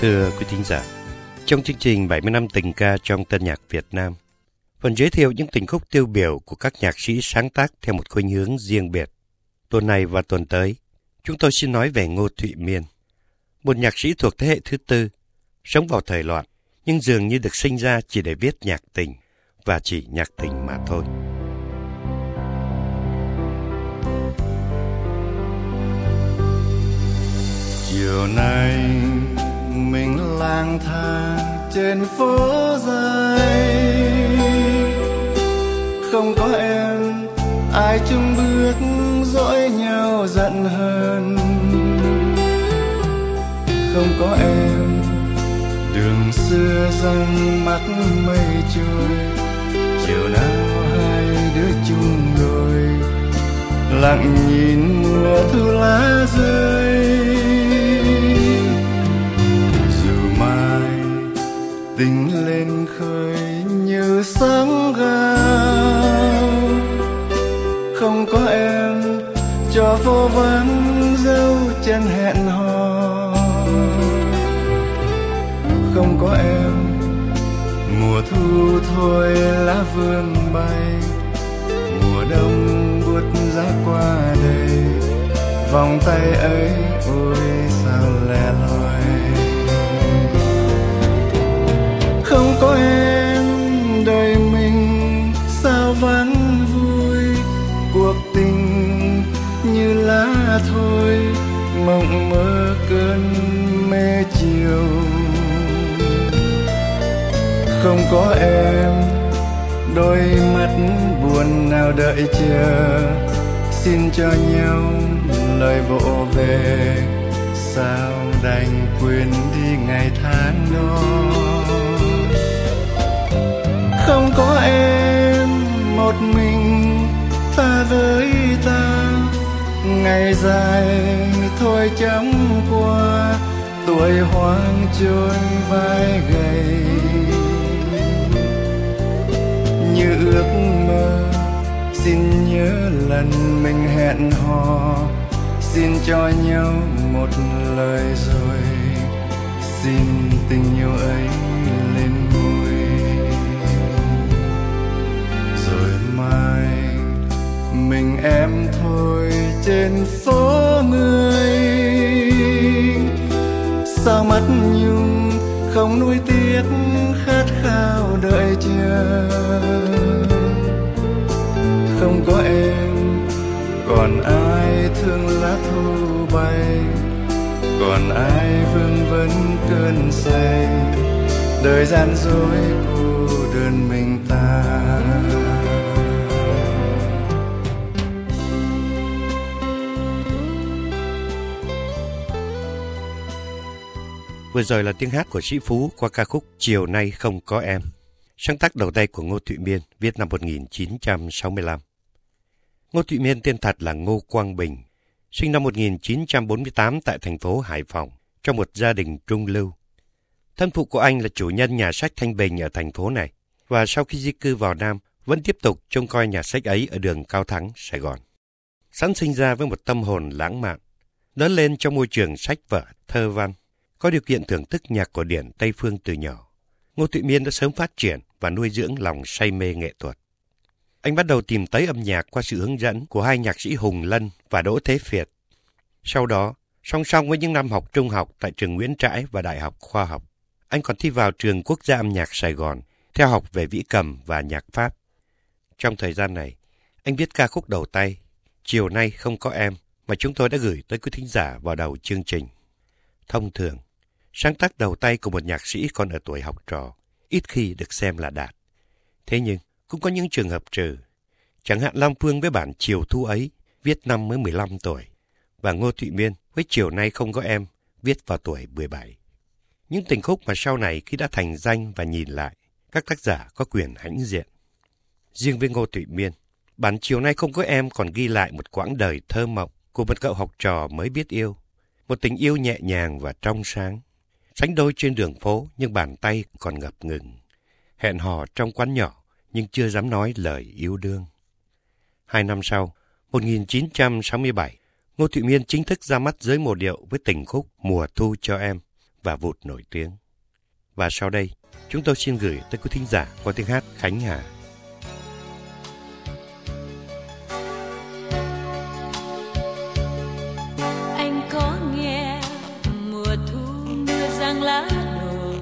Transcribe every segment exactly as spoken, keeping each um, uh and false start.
Thưa quý thính giả, trong chương trình bảy mươi năm tình ca trong tân nhạc Việt Nam, phần giới thiệu những tình khúc tiêu biểu của các nhạc sĩ sáng tác theo một khuynh hướng riêng biệt. Tuần này và tuần tới, chúng tôi xin nói về Ngô Thụy Miên, một nhạc sĩ thuộc thế hệ thứ tư, sống vào thời loạn, nhưng dường như được sinh ra chỉ để viết nhạc tình, và chỉ nhạc tình mà thôi. Chiều nay mình lang thang trên phố dài, không có em ai chung bước dõi nhau giận hờn. Không có em đường xưa răng mắt mây trôi, chiều nào hai đứa chung đôi lặng nhìn mùa thu lá rơi. Tình lên khơi như sóng gào, không có em cho phố vắng dấu chân hẹn hò. Không có em mùa thu thôi lá vương bay, mùa đông buốt giá qua đây, vòng tay ấy ôi sao lẻ loi. Không có em đời mình sao vắng vui, cuộc tình như lá thôi mộng mơ cơn mê chiều. Không có em đôi mắt buồn nào đợi chờ, xin cho nhau lời vỗ về, sao đành quên đi ngày tháng đó. Không có em một mình ta với ta, ngày dài thôi chóng qua, tuổi hoang trôi vai gầy. Như ước mơ xin nhớ lần mình hẹn hò, xin cho nhau một lời rồi, xin tình yêu ấy lên môi. Rồi mai mình em thôi trên phố người, sao mắt nhung không nuối tiếc khát khao đợi chờ. Không có em còn ai thương lá thu bay, còn ai vương vấn cơn say, đời gian dối cô đơn mình ta. Vừa rồi là tiếng hát của Sĩ Phú qua ca khúc Chiều Nay Không Có Em, sáng tác đầu tay của Ngô Thụy Miên, viết năm một nghìn chín trăm sáu mươi lăm. Ngô Thụy Miên tên thật là Ngô Quang Bình, sinh năm một nghìn chín trăm bốn mươi tám tại thành phố Hải Phòng, trong một gia đình trung lưu. Thân phụ của anh là chủ nhân nhà sách Thanh Bình ở thành phố này, và sau khi di cư vào Nam, vẫn tiếp tục trông coi nhà sách ấy ở đường Cao Thắng, Sài Gòn. Sẵn sinh ra với một tâm hồn lãng mạn, lớn lên trong môi trường sách vở, thơ văn, có điều kiện thưởng thức nhạc cổ điển Tây Phương từ nhỏ. Ngô Thụy Miên đã sớm phát triển và nuôi dưỡng lòng say mê nghệ thuật. Anh bắt đầu tìm tới âm nhạc qua sự hướng dẫn của hai nhạc sĩ Hùng Lân và Đỗ Thế Việt. Sau đó, song song với những năm học trung học tại trường Nguyễn Trãi và Đại học Khoa học, anh còn thi vào trường Quốc gia âm nhạc Sài Gòn, theo học về vĩ cầm và nhạc Pháp. Trong thời gian này, anh viết ca khúc đầu tay Chiều Nay Không Có Em mà chúng tôi đã gửi tới quý thính giả vào đầu chương trình. Thông thường, sáng tác đầu tay của một nhạc sĩ còn ở tuổi học trò ít khi được xem là đạt. Thế nhưng, cũng có những trường hợp trừ. Chẳng hạn Lam Phương với bản Chiều Thu Ấy viết năm mới mười lăm tuổi, và Ngô Thụy Miên với Chiều Nay Không Có Em viết vào tuổi mười bảy. Những tình khúc mà sau này khi đã thành danh và nhìn lại, các tác giả có quyền hãnh diện. Riêng với Ngô Thụy Miên, bản Chiều Nay Không Có Em còn ghi lại một quãng đời thơ mộng của một cậu học trò mới biết yêu. Một tình yêu nhẹ nhàng và trong sáng. Sánh đôi trên đường phố nhưng bàn tay còn ngập ngừng. Hẹn hò trong quán nhỏ nhưng chưa dám nói lời yêu đương. Hai năm sau, một nghìn chín trăm sáu mươi bảy, Ngô Thụy Miên chính thức ra mắt giới mộ điệu với tình khúc Mùa Thu Cho Em và vụt nổi tiếng. Và sau đây, chúng tôi xin gửi tới quý thính giả qua tiếng hát Khánh Hà. Anh có nghe mùa thu mưa giăng lá đổ,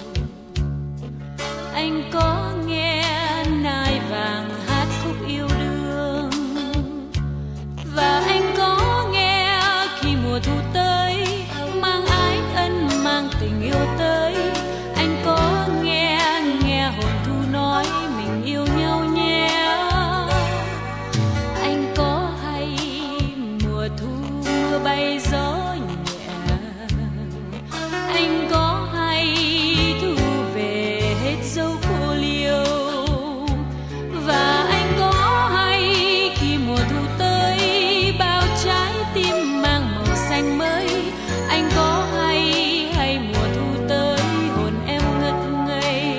anh có nghe nai vàng hát khúc yêu đương, và anh có nghe khi mùa thu tới mang ái ân mang tình yêu tới. Anh có nghe nghe hồn thu nói mình yêu nhau nhé. Anh có hay mùa thu mưa bay gió nhẹ, anh có hay thu về hết dấu khô liêu, và anh có hay khi mùa thu tới bao trái tim mang màu xanh mới. Anh có hay hay mùa thu tới hồn em ngất ngây.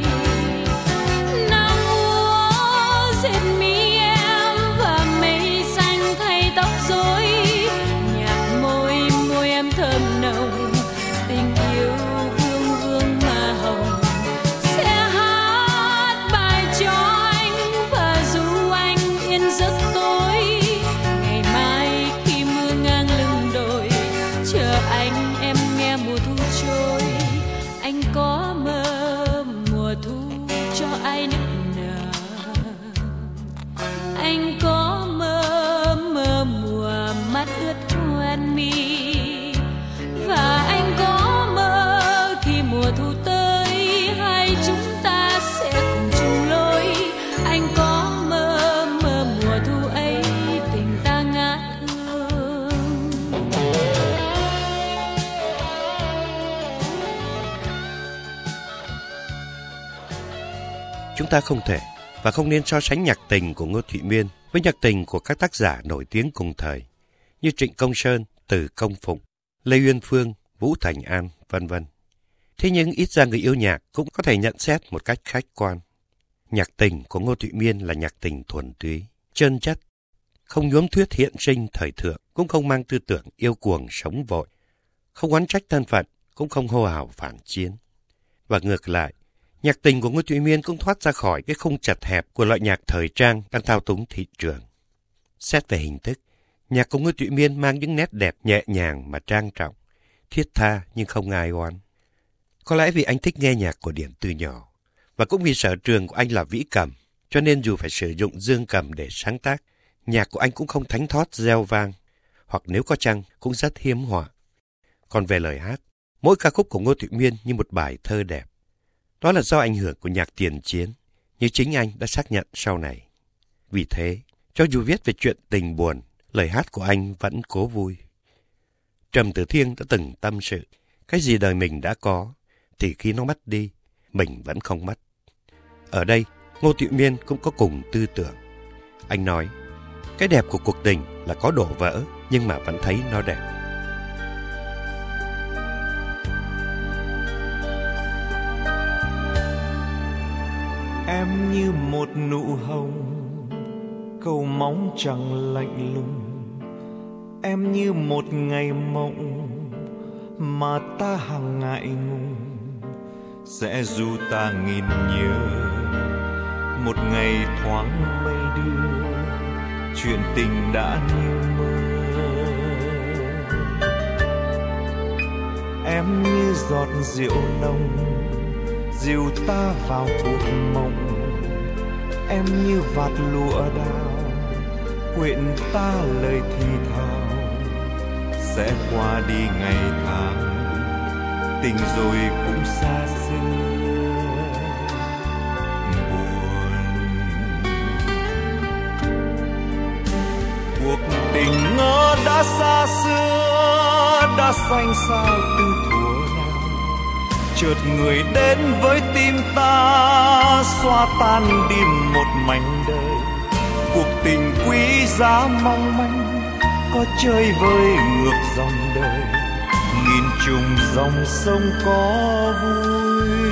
Nắng úa dệt mi em và mây xanh thay tóc rối, nhạt môi môi em thơm nồng, tình yêu vương vương mà hồng. Sẽ hát bài cho anh và ru anh yên giấc tối. Ngày mai khi mưa ngang lưng đồi, chờ anh em nghe mùa thu trôi. Anh có mơ mùa thu cho ai nức nở, anh có mơ mơ mùa mắt ướt hoen mi, và anh có mơ khi mùa thu tới hai chúng ta sẽ cùng chung lối. Anh có mơ mơ mùa thu ấy tình ta ngát hương. Chúng ta không thể và không nên so sánh nhạc tình của Ngô Thụy Miên với nhạc tình của các tác giả nổi tiếng cùng thời như Trịnh Công Sơn, Từ Công Phụng, Lê Uyên Phương, Vũ Thành An, vân vân. Thế nhưng ít ra người yêu nhạc cũng có thể nhận xét một cách khách quan. Nhạc tình của Ngô Thụy Miên là nhạc tình thuần túy, chân chất, không nhuốm thuyết hiện sinh thời thượng, cũng không mang tư tưởng yêu cuồng sống vội, không oán trách thân phận, cũng không hô hào phản chiến. Và ngược lại, nhạc tình của Ngô Thụy Miên cũng thoát ra khỏi cái khung chật hẹp của loại nhạc thời trang đang thao túng thị trường. Xét về hình thức, nhạc của Ngô Thụy Miên mang những nét đẹp nhẹ nhàng mà trang trọng, thiết tha nhưng không ai oán. Có lẽ vì anh thích nghe nhạc cổ điển từ nhỏ, và cũng vì sở trường của anh là vĩ cầm, cho nên dù phải sử dụng dương cầm để sáng tác, nhạc của anh cũng không thánh thót reo vang, hoặc nếu có chăng cũng rất hiếm họa. Còn về lời hát, mỗi ca khúc của Ngô Thụy Miên như một bài thơ đẹp. Đó là do ảnh hưởng của nhạc tiền chiến, như chính anh đã xác nhận sau này. Vì thế, cho dù viết về chuyện tình buồn, lời hát của anh vẫn cố vui. Trầm Tử Thiên đã từng tâm sự, cái gì đời mình đã có, thì khi nó mất đi, mình vẫn không mất. Ở đây, Ngô Thụy Miên cũng có cùng tư tưởng. Anh nói, cái đẹp của cuộc tình là có đổ vỡ, nhưng mà vẫn thấy nó đẹp. Em như một nụ hồng, cầu mong chẳng lạnh lùng. Em như một ngày mộng mà ta hằng ngại ngùng. Sẽ dù ta nghìn nhớ, một ngày thoáng mây đưa, chuyện tình đã như mơ. Em như giọt rượu nồng, dìu ta vào cuộc mộng. Em như vạt lụa đào, quyện ta lời thì thào. Sẽ qua đi ngày tháng, tình rồi cũng xa xưa. Buồn cuộc tình ngỡ đã xa xưa, đã xanh sao từ thuở nào. Chợt người đến với tim ta, xóa tan đi một mảnh đời. Cuộc tình quý giá mong manh, có chơi vơi ngược dòng đời. Nghìn trùng dòng sông có vui.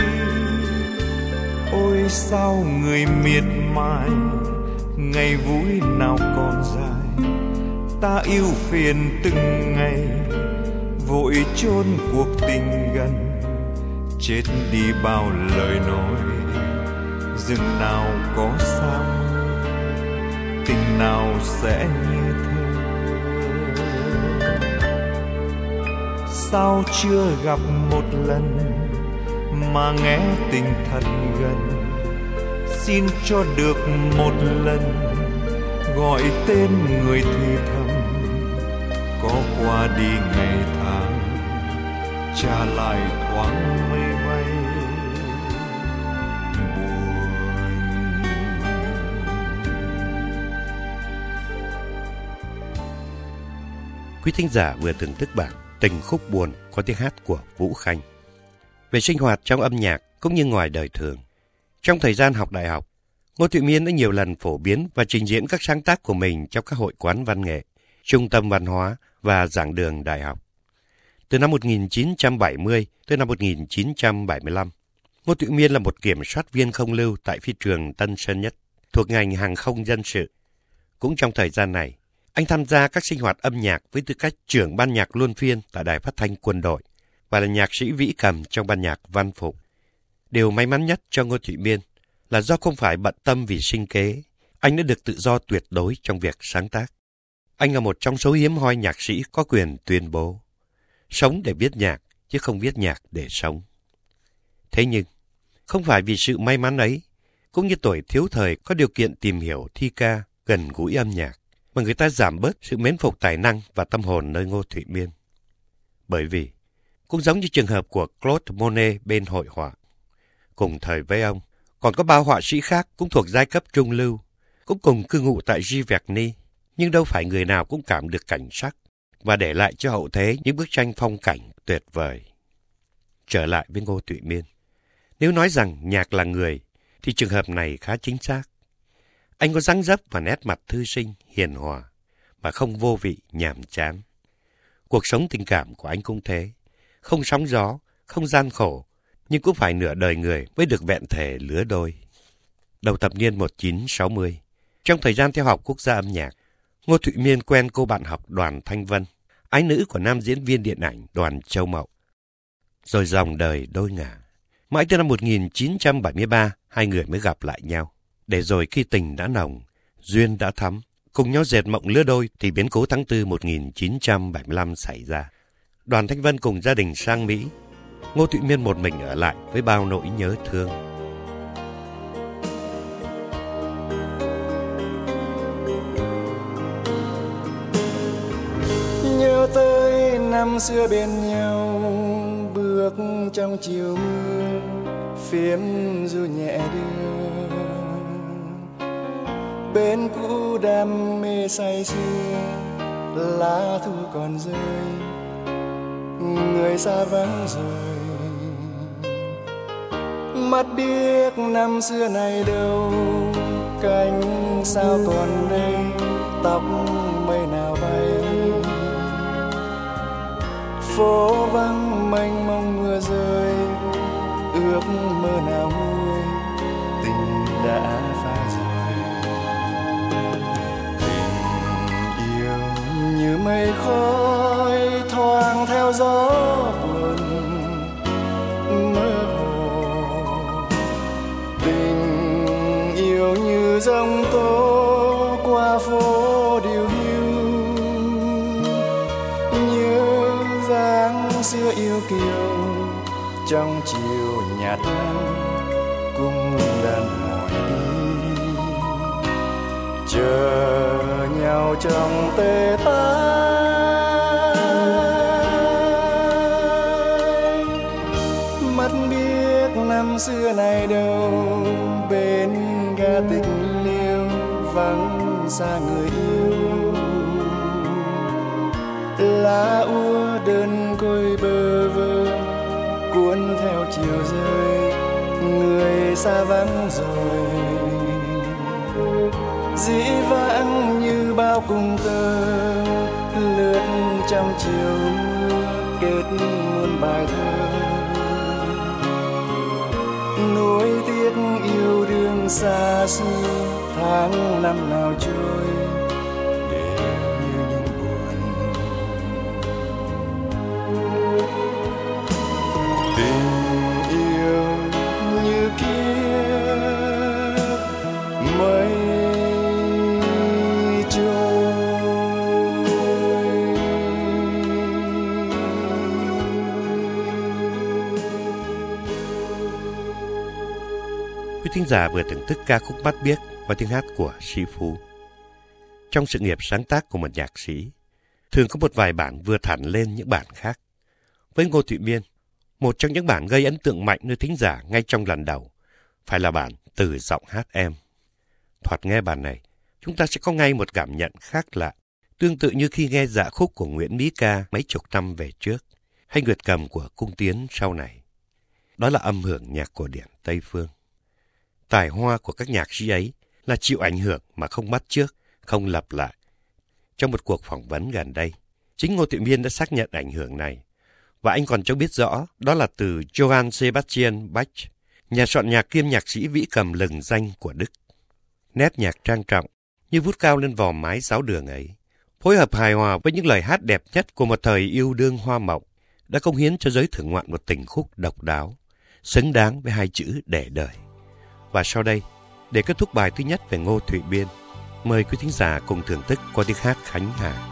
Ôi sao người miệt mài, ngày vui nào còn dài. Ta yêu phiền từng ngày, vội chôn cuộc tình gần, chết đi bao lời nói. Rừng nào có sao, tình nào sẽ như thơ. Sao chưa gặp một lần mà nghe tình thật gần. Xin cho được một lần gọi tên người thì thầm. Có qua đi ngày tháng, trả lại thoáng mây bay buồn. Quý thính giả vừa thưởng thức bản Tình khúc buồn có tiếng hát của Vũ Khanh. Về sinh hoạt trong âm nhạc cũng như ngoài đời thường, trong thời gian học đại học, Ngô Thụy Miên đã nhiều lần phổ biến và trình diễn các sáng tác của mình trong các hội quán văn nghệ, trung tâm văn hóa và giảng đường đại học. Từ năm một nghìn chín trăm bảy mươi tới năm một nghìn chín trăm bảy mươi lăm, Ngô Thụy Miên là một kiểm soát viên không lưu tại phi trường Tân Sơn Nhất, thuộc ngành hàng không dân sự. Cũng trong thời gian này, anh tham gia các sinh hoạt âm nhạc với tư cách trưởng ban nhạc luân phiên tại Đài Phát thanh Quân đội và là nhạc sĩ vĩ cầm trong ban nhạc Văn Phục. Điều may mắn nhất cho Ngô Thụy Miên là do không phải bận tâm vì sinh kế, anh đã được tự do tuyệt đối trong việc sáng tác. Anh là một trong số hiếm hoi nhạc sĩ có quyền tuyên bố sống để viết nhạc, chứ không viết nhạc để sống. Thế nhưng, không phải vì sự may mắn ấy, cũng như tuổi thiếu thời có điều kiện tìm hiểu thi ca, gần gũi âm nhạc, mà người ta giảm bớt sự mến phục tài năng và tâm hồn nơi Ngô Thụy Miên. Bởi vì, cũng giống như trường hợp của Claude Monet bên hội họa, cùng thời với ông, còn có bao họa sĩ khác cũng thuộc giai cấp trung lưu, cũng cùng cư ngụ tại Giverny, nhưng đâu phải người nào cũng cảm được cảnh sắc và để lại cho hậu thế những bức tranh phong cảnh tuyệt vời. Trở lại với Ngô Thụy Miên, nếu nói rằng nhạc là người, thì trường hợp này khá chính xác. Anh có dáng dấp và nét mặt thư sinh, hiền hòa, mà không vô vị, nhàm chán. Cuộc sống tình cảm của anh cũng thế, không sóng gió, không gian khổ, nhưng cũng phải nửa đời người mới được vẹn thể lứa đôi. Đầu thập niên một nghìn chín trăm sáu mươi, trong thời gian theo học quốc gia âm nhạc, Ngô Thụy Miên quen cô bạn học Đoàn Thanh Vân, ái nữ của nam diễn viên điện ảnh Đoàn Châu Mậu. Rồi dòng đời đôi ngả. Mãi tới năm một nghìn chín trăm bảy mươi ba, hai người mới gặp lại nhau. Để rồi khi tình đã nồng, duyên đã thắm, cùng nhau dệt mộng lứa đôi thì biến cố tháng tư một nghìn chín trăm bảy mươi lăm xảy ra. Đoàn Thanh Vân cùng gia đình sang Mỹ. Ngô Thụy Miên một mình ở lại với bao nỗi nhớ thương. Nhớ tới năm xưa bên nhau, bước trong chiều mưa, phiếm ru nhẹ đưa. Bên cũ đam mê say sưa, lá thu còn rơi, người xa vắng rồi. Mắt biết năm xưa này đâu, cánh sao còn đây, tóc mây nào bay. Phố vắng mênh mông mưa rơi, ước mơ nào nguôi, tình đã phai rồi. Tình yêu như mây khói thoáng theo gió buồn mơ hồ. Tình yêu như giông tố qua phố điều hiu, nhớ dáng xưa yêu kiều trong chiều nhạt nắng cung đàn hỏi đi, chờ nhau trong tê tái. Mắt biết năm xưa này đâu, bên ga tịch liêu vắng xa người yêu. Lá úa đơn côi bơ vơ cuốn theo chiều rơi, người xa vắng rồi. Dĩ vãng như bao cung tơ lướt trong chiều mưa, kết muôn bài thơ. Nuối tiếc yêu đương xa xưa, tháng năm nào trôi đều như những buồn. Quý thính giả vừa thưởng thức ca khúc Mắt Biếc qua tiếng hát của Sĩ Phú. Trong sự nghiệp sáng tác của một nhạc sĩ, thường có một vài bản vừa hẳn lên những bản khác. Với Ngô Thụy Miên, một trong những bản gây ấn tượng mạnh nơi thính giả ngay trong lần đầu phải là bản Từ Giọng Hát Em. Thoạt nghe bản này, chúng ta sẽ có ngay một cảm nhận khác lạ, tương tự như khi nghe dạ khúc của Nguyễn Mỹ Ca mấy chục năm về trước, hay Nguyệt Cầm của Cung Tiến sau này. Đó là âm hưởng nhạc cổ điển Tây Phương. Tài hoa của các nhạc sĩ ấy là chịu ảnh hưởng mà không bắt chước, không lặp lại. Trong một cuộc phỏng vấn gần đây, chính Ngô Thụy Miên đã xác nhận ảnh hưởng này, và anh còn cho biết rõ đó là từ Johann Sebastian Bach, nhà soạn nhạc kiêm nhạc sĩ vĩ cầm lừng danh của Đức. Nét nhạc trang trọng như vút cao lên vòm mái giáo đường ấy, phối hợp hài hòa với những lời hát đẹp nhất của một thời yêu đương hoa mộng, đã cống hiến cho giới thưởng ngoạn một tình khúc độc đáo, xứng đáng với hai chữ để đời. Và sau đây, để kết thúc bài thứ nhất về Ngô Thụy Miên, mời quý thính giả cùng thưởng thức qua tiếng hát Khánh Hà.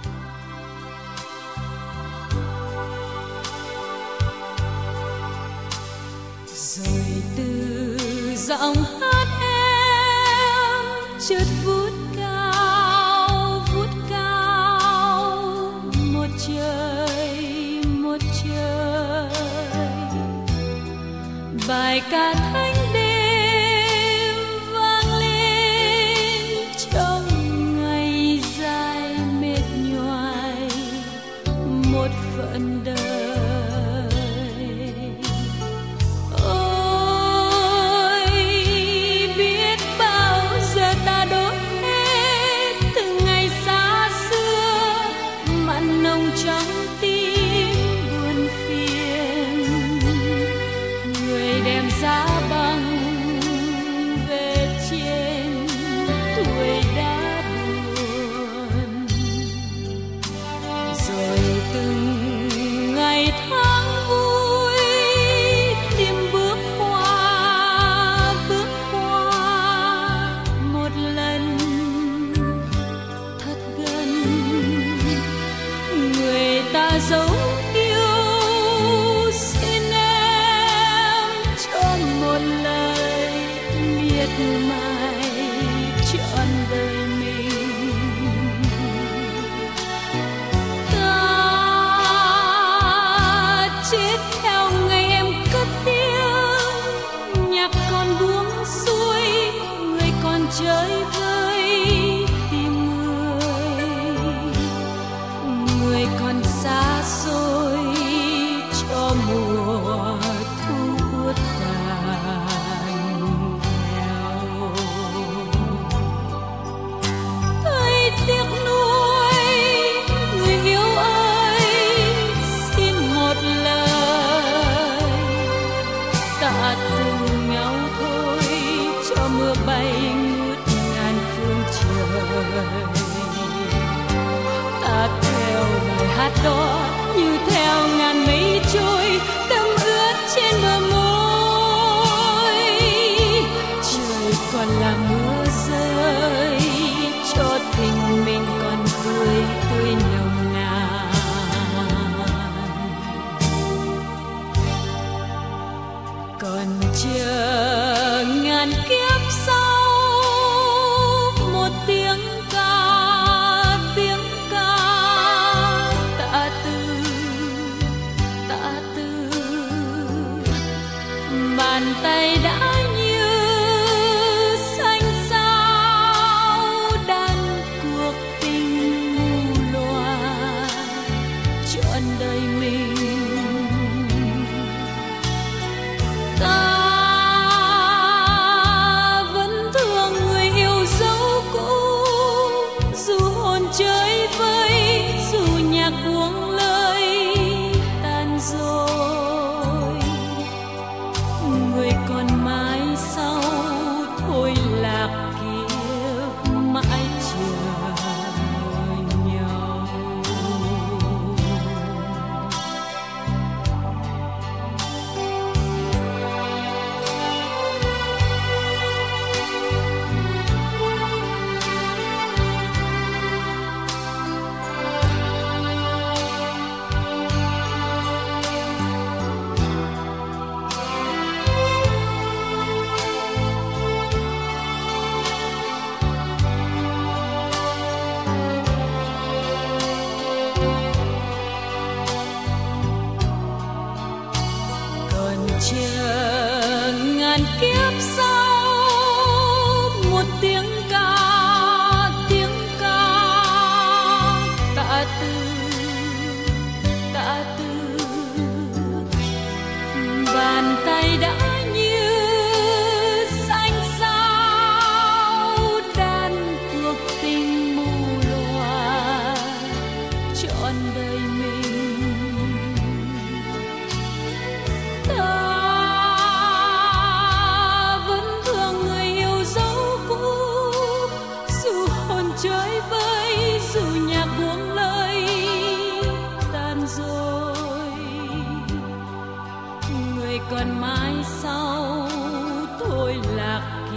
Rồi từ giọng hát em chợt vút cao, vút cao một trời, một trời, bài ca thanh đêm vang lên trong ngày dài mệt nhoài một phận đời. Đó như theo ngàn mây trôi đẫm ướt trên bờ môi, trời còn là mưa rơi cho tình mình còn cười tươi nồng nàn. Còn chờ ngàn kiếp sau một tiếng bàn tay đã như xanh sao đang cuộc tình mù loà trọn đời mình. Ta vẫn thương người yêu dấu cũ, dù hồn chơi vơi, dù nhạc buông lời tan rồi. Người còn mãi chờ ngàn kiếp sau một tiếng ca, tiếng ca tạ từ, tạ từ. Bàn tay đã như xanh sao đan cuộc tình mù loà trọn đời mình. Ta vẫn thương người yêu dấu cũ, dù hồn chơi vơi, dù nhạc buông lời tan rồi. Người còn mãi sau thôi lạc